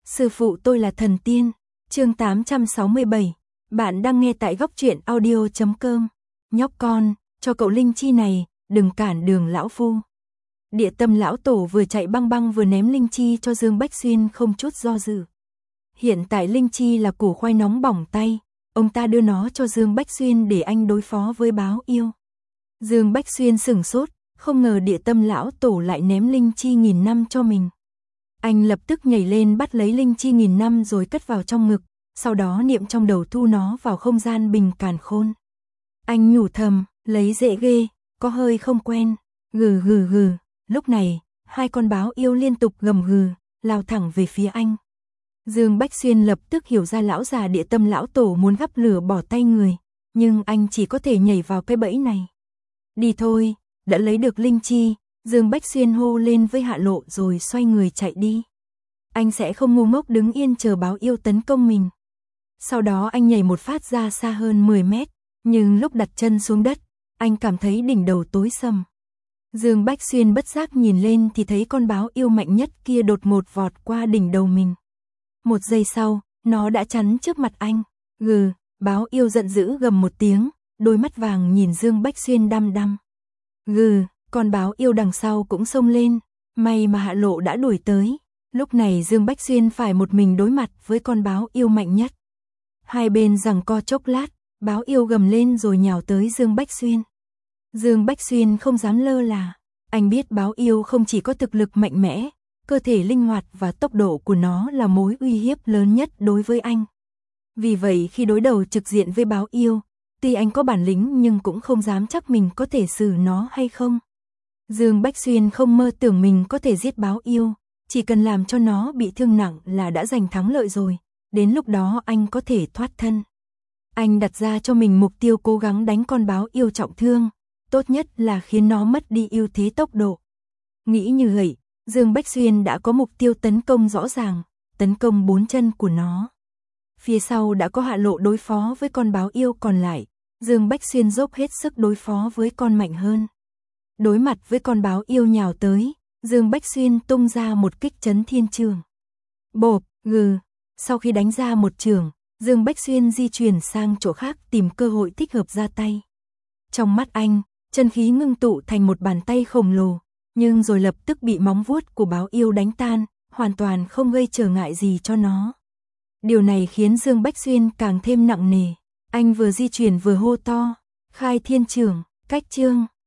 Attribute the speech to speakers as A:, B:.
A: Sư phụ tôi là thần tiên. Chương 867. Bạn đang nghe tại góc truyện audio.com. Nhóc con, cho cậu linh chi này, đừng cản đường lão phu. Địa Tâm lão tổ vừa chạy băng băng vừa ném linh chi cho Dương Bách Xuyên không chút do dự. Hiện tại linh chi là củ khoai nóng bỏng tay, ông ta đưa nó cho Dương Bách Xuyên để anh đối phó với báo yêu. Dương Bách Xuyên sửng sốt, không ngờ Địa Tâm lão tổ lại ném linh chi 1000 năm cho mình. Anh lập tức nhảy lên bắt lấy linh chi 1000 năm rồi cất vào trong ngực, sau đó niệm trong đầu thu nó vào không gian bình càn khôn. Anh nhủ thầm, lấy dễ ghê, có hơi không quen, gừ gừ gừ. Lúc này, hai con báo yêu liên tục gầm gừ, lao thẳng về phía anh. Dương Bách Xuyên lập tức hiểu ra lão già Địa Tâm lão tổ muốn gắp lửa bỏ tay người, nhưng anh chỉ có thể nhảy vào cái bẫy này. Đi thôi, đã lấy được linh chi, Dương Bách Xuyên hô lên với Hạ Lộ rồi xoay người chạy đi. Anh sẽ không ngu ngốc đứng yên chờ báo yêu tấn công mình. Sau đó anh nhảy một phát ra xa hơn 10 mét, nhưng lúc đặt chân xuống đất, anh cảm thấy đỉnh đầu tối sầm. Dương Bách Xuyên bất giác nhìn lên thì thấy con báo yêu mạnh nhất kia đột ngột vọt qua đỉnh đầu mình. Một giây sau, nó đã chắn trước mặt anh. Gừ, báo yêu giận dữ gầm một tiếng, đôi mắt vàng nhìn Dương Bách Xuyên đăm đăm. Gừ, con báo yêu đằng sau cũng xông lên, may mà Hạ Lộ đã đuổi tới. Lúc này Dương Bách Xuyên phải một mình đối mặt với con báo yêu mạnh nhất. Hai bên giằng co chốc lát, báo yêu gầm lên rồi nhào tới Dương Bách Xuyên. Dương Bách Xuyên không dám lơ là, anh biết báo yêu không chỉ có thực lực mạnh mẽ, cơ thể linh hoạt và tốc độ của nó là mối uy hiếp lớn nhất đối với anh. Vì vậy khi đối đầu trực diện với báo yêu, tuy anh có bản lĩnh nhưng cũng không dám chắc mình có thể xử nó hay không. Dương Bách Xuyên không mơ tưởng mình có thể giết báo yêu, chỉ cần làm cho nó bị thương nặng là đã giành thắng lợi rồi, đến lúc đó anh có thể thoát thân. Anh đặt ra cho mình mục tiêu cố gắng đánh con báo yêu trọng thương, tốt nhất là khiến nó mất đi ưu thế tốc độ. Nghĩ như vậy, Dương Bách Xuyên đã có mục tiêu tấn công rõ ràng, tấn công 4 chân của nó. Phía sau đã có Hạ Lộ đối phó với con báo yêu còn lại, Dương Bách Xuyên dốc hết sức đối phó với con mạnh hơn. Đối mặt với con báo yêu nhào tới, Dương Bách Xuyên tung ra một kích chấn thiên trường. Bộp, gừ, sau khi đánh ra một trường, Dương Bách Xuyên di chuyển sang chỗ khác tìm cơ hội thích hợp ra tay. Trong mắt anh, chân khí ngưng tụ thành một bàn tay khổng lồ, nhưng rồi lập tức bị móng vuốt của báo yêu đánh tan, hoàn toàn không gây trở ngại gì cho nó. Điều này khiến Dương Bách Xuyên càng thêm nặng nề, anh vừa di chuyển vừa hô to, khai thiên trường, cách chương.